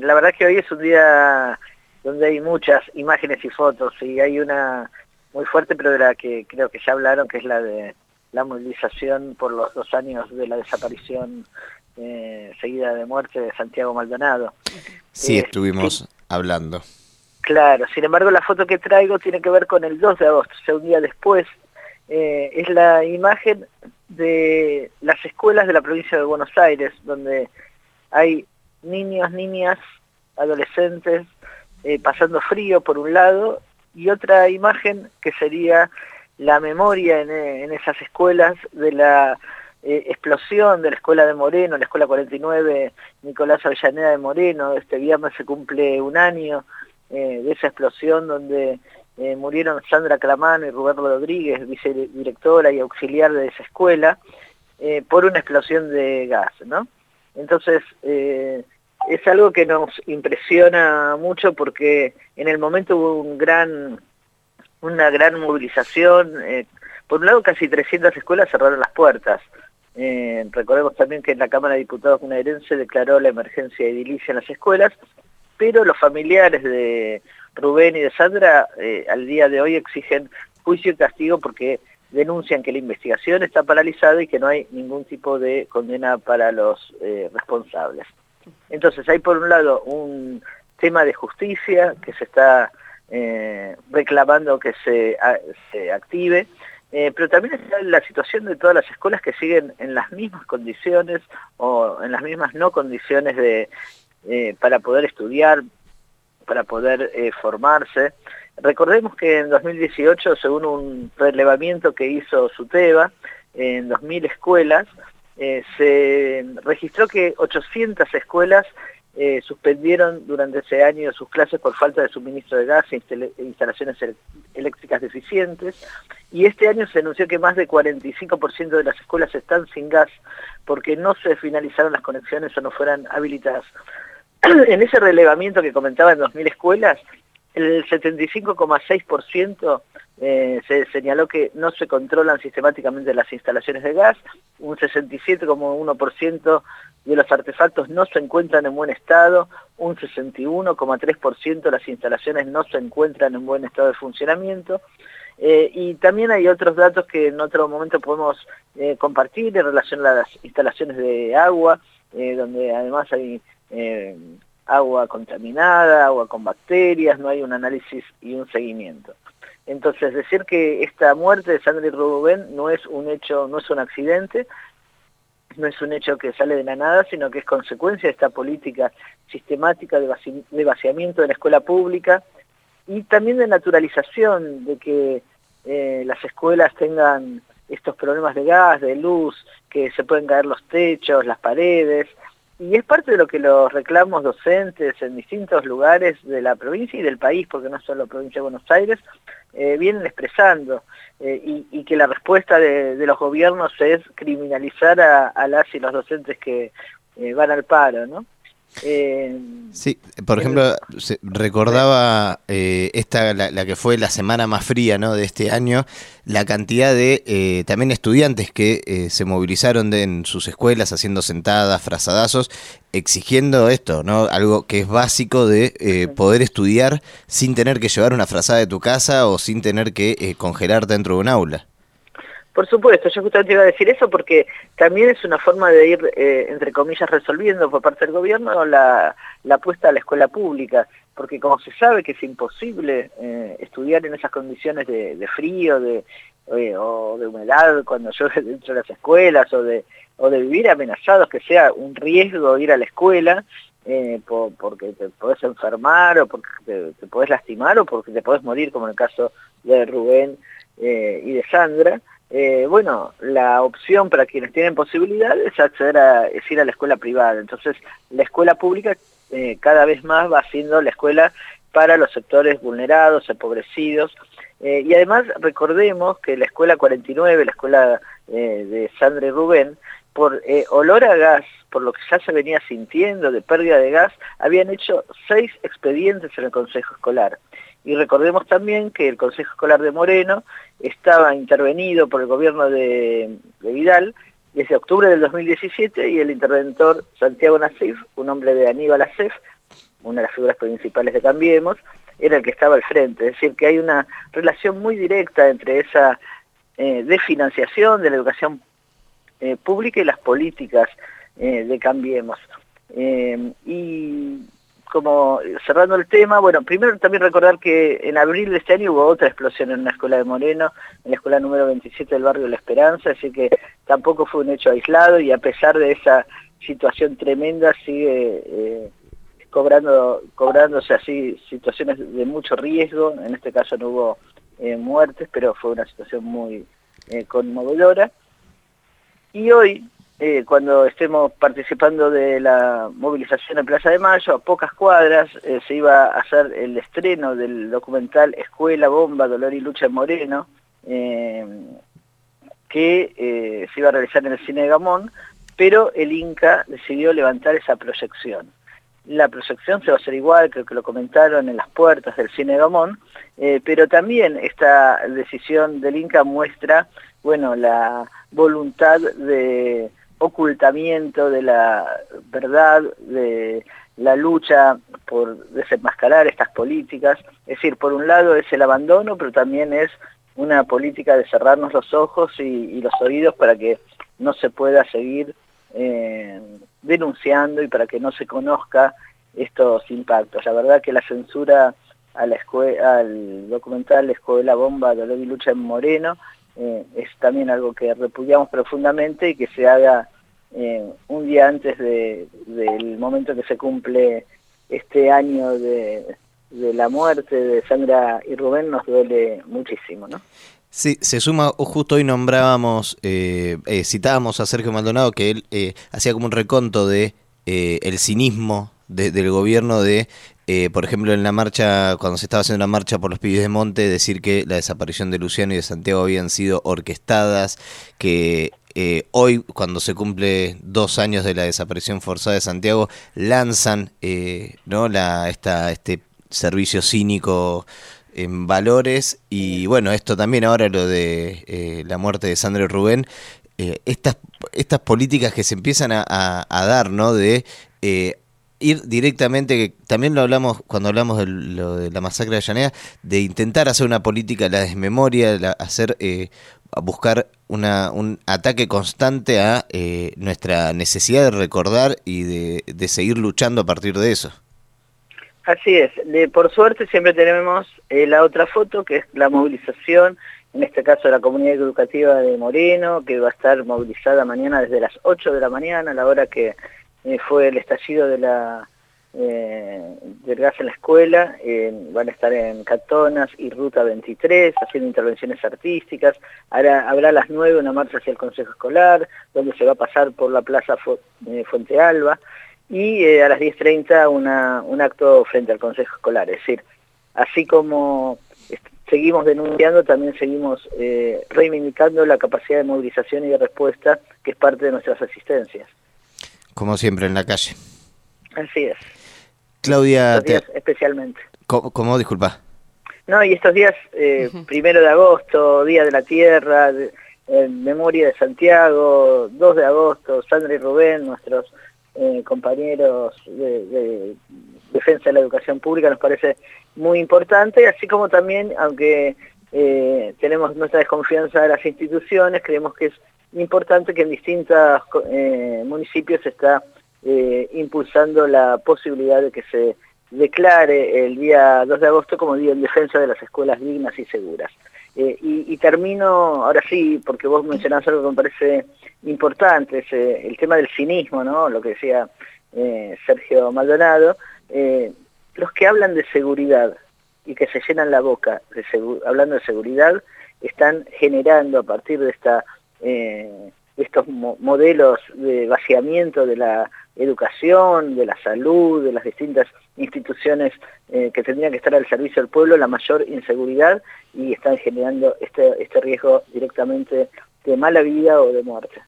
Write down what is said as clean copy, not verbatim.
la verdad que hoy es un día donde hay muchas imágenes y fotos, y hay una muy fuerte, pero de la que creo que ya hablaron, que es la de la movilización por los 2 años de la desaparición seguida de muerte de Santiago Maldonado. Sí, Sí, estuvimos hablando. claro, sin embargo la foto que traigo tiene que ver con el 2 de agosto, o sea, un día después. Es la imagen de las escuelas de la provincia de Buenos Aires, donde hay niños, niñas, adolescentes pasando frío por un lado, y otra imagen que sería la memoria en esas escuelas de la explosión de la escuela de Moreno, la escuela 49 Nicolás Avellaneda de Moreno. Este viernes se cumple un año de esa explosión donde murieron Sandra Clamano y Rubén Rodríguez, vicedirectora y auxiliar de esa escuela, por una explosión de gas, ¿no? Entonces, es algo que nos impresiona mucho porque en el momento hubo una gran movilización. Por un lado, casi 300 escuelas cerraron las puertas. Recordemos también que en la Cámara de Diputados bonaerense declaró la emergencia edilicia en las escuelas, pero los familiares de Rubén y de Sandra al día de hoy exigen juicio y castigo porque denuncian que la investigación está paralizada y que no hay ningún tipo de condena para los responsables. Entonces hay por un lado un tema de justicia que se está reclamando que se active, pero también está la situación de todas las escuelas que siguen en las mismas condiciones o en las mismas no condiciones para poder estudiar, para poder formarse. Recordemos que en 2018, según un relevamiento que hizo SUTEBA, en 2.000 escuelas, se registró que 800 escuelas suspendieron durante ese año sus clases por falta de suministro de gas e instalaciones eléctricas deficientes, y este año se anunció que más de 45% de las escuelas están sin gas porque no se finalizaron las conexiones o no fueran habilitadas. En ese relevamiento que comentaba en 2.000 escuelas, el 75,6% se señaló que no se controlan sistemáticamente las instalaciones de gas, un 67,1% de los artefactos no se encuentran en buen estado, un 61,3% de las instalaciones no se encuentran en buen estado de funcionamiento, y también hay otros datos que en otro momento podemos compartir en relación a las instalaciones de agua, donde además hay agua contaminada, agua con bacterias, no hay un análisis y un seguimiento. Entonces, decir que esta muerte de Sandra y Rubén no es un hecho, no es un accidente, no es un hecho que sale de la nada, sino que es consecuencia de esta política sistemática de vaciamiento de la escuela pública y también de naturalización de que las escuelas tengan estos problemas de gas, de luz, que se pueden caer los techos, las paredes. Y es parte de lo que los reclamos docentes en distintos lugares de la provincia y del país, porque no solo la provincia de Buenos Aires, vienen expresando, y que la respuesta de los gobiernos es criminalizar a las y los docentes que van al paro, ¿no? Sí, por ejemplo, recordaba la que fue la semana más fría, ¿no?, de este año, la cantidad de también estudiantes que se movilizaron en sus escuelas haciendo sentadas, frazadazos, exigiendo esto, ¿no?, algo que es básico de poder estudiar sin tener que llevar una frazada de tu casa o sin tener que congelarte dentro de un aula. Por supuesto, yo justamente iba a decir eso porque también es una forma de ir, entre comillas, resolviendo por parte del gobierno la apuesta a la escuela pública, porque como se sabe que es imposible estudiar en esas condiciones de frío o de humedad cuando llueve dentro de las escuelas, o de vivir amenazados, que sea un riesgo ir a la escuela, porque te podés enfermar o porque te podés lastimar o porque te podés morir, como en el caso de Rubén y de Sandra. Bueno, la opción para quienes tienen posibilidad es es ir a la escuela privada. Entonces, la escuela pública cada vez más va siendo la escuela para los sectores vulnerados, empobrecidos. Y además, recordemos que la escuela 49, la escuela de Sandra y Rubén, por olor a gas, por lo que ya se venía sintiendo de pérdida de gas, habían hecho 6 expedientes en el Consejo Escolar. Y recordemos también que el Consejo Escolar de Moreno estaba intervenido por el gobierno de Vidal desde octubre del 2017, y el interventor Santiago Nasif, un hombre de Aníbal Acef, una de las figuras principales de Cambiemos, era el que estaba al frente. Es decir, que hay una relación muy directa entre esa desfinanciación de la educación pública y las políticas de Cambiemos. Y como cerrando el tema, bueno, primero también recordar que en abril de este año hubo otra explosión en una escuela de Moreno, en la escuela número 27 del barrio La Esperanza, así que tampoco fue un hecho aislado, y a pesar de esa situación tremenda sigue cobrándose así situaciones de mucho riesgo. En este caso no hubo muertes, pero fue una situación muy conmovedora. Y hoy, cuando estemos participando de la movilización en Plaza de Mayo, a pocas cuadras se iba a hacer el estreno del documental Escuela, Bomba, Dolor y Lucha en Moreno, que se iba a realizar en el Cine de Gamón, pero el Inca decidió levantar esa proyección. La proyección se va a hacer igual, creo que lo comentaron, en las puertas del Cine de Gamón, pero también esta decisión del Inca muestra, bueno, la voluntad de ocultamiento de la verdad, de la lucha por desenmascarar estas políticas. Es decir, por un lado es el abandono, pero también es una política de cerrarnos los ojos y los oídos para que no se pueda seguir denunciando y para que no se conozca estos impactos. La verdad que la censura a al documental Escuela, Bomba, Dolor y Lucha en Moreno es también algo que repudiamos profundamente, y que se haga un día antes del momento que se cumple este año de la muerte de Sandra y Rubén, nos duele muchísimo, ¿no? Sí, se suma, justo hoy nombrábamos, citábamos a Sergio Maldonado, que él hacía como un reconto de el cinismo del gobierno de, por ejemplo, en la marcha, cuando se estaba haciendo la marcha por los pibes de Monte, decir que la desaparición de Luciano y de Santiago habían sido orquestadas, que hoy, cuando se cumple 2 años de la desaparición forzada de Santiago, lanzan ¿no? este servicio cínico en valores. Y bueno, esto también ahora, lo de la muerte de Sandra y Rubén, estas políticas que se empiezan a dar, ¿no? De ir directamente, que también lo hablamos cuando hablamos de lo de la masacre de Avellaneda, de intentar hacer una política, la desmemoria, a buscar un ataque constante a nuestra necesidad de recordar y de seguir luchando a partir de eso. Así es. Por suerte siempre tenemos la otra foto, que es la movilización, en este caso de la comunidad educativa de Moreno, que va a estar movilizada mañana desde las 8 de la mañana, a la hora que fue el estallido de del gas en la escuela. Van a estar en Catonas y Ruta 23 haciendo intervenciones artísticas. Ahora habrá a las 9 una marcha hacia el Consejo Escolar, donde se va a pasar por la Plaza Fuente Alba, y a las 10:30 un acto frente al Consejo Escolar. Es decir, así como seguimos denunciando, también seguimos reivindicando la capacidad de movilización y de respuesta, que es parte de nuestras asistencias. Como siempre en la calle. Así es. Claudia... Estos días especialmente. ¿Cómo? Disculpa. No, y estos días, 1 de agosto, Día de la Tierra, Memoria de Santiago, 2 de agosto, Sandra y Rubén, nuestros compañeros de defensa de la educación pública, nos parece muy importante, así como también, aunque tenemos nuestra desconfianza de las instituciones, creemos que es importante que en distintos municipios se está impulsando la posibilidad de que se declare el día 2 de agosto como Día en Defensa de las Escuelas Dignas y Seguras. Y termino, ahora sí, porque vos mencionás algo que me parece importante, es el tema del cinismo, ¿no? Lo que decía Sergio Maldonado. Los que hablan de seguridad y que se llenan la boca hablando de seguridad, están generando a partir de estos modelos de vaciamiento de la educación, de la salud, de las distintas instituciones que tendrían que estar al servicio del pueblo, la mayor inseguridad, y están generando este riesgo directamente de mala vida o de muerte.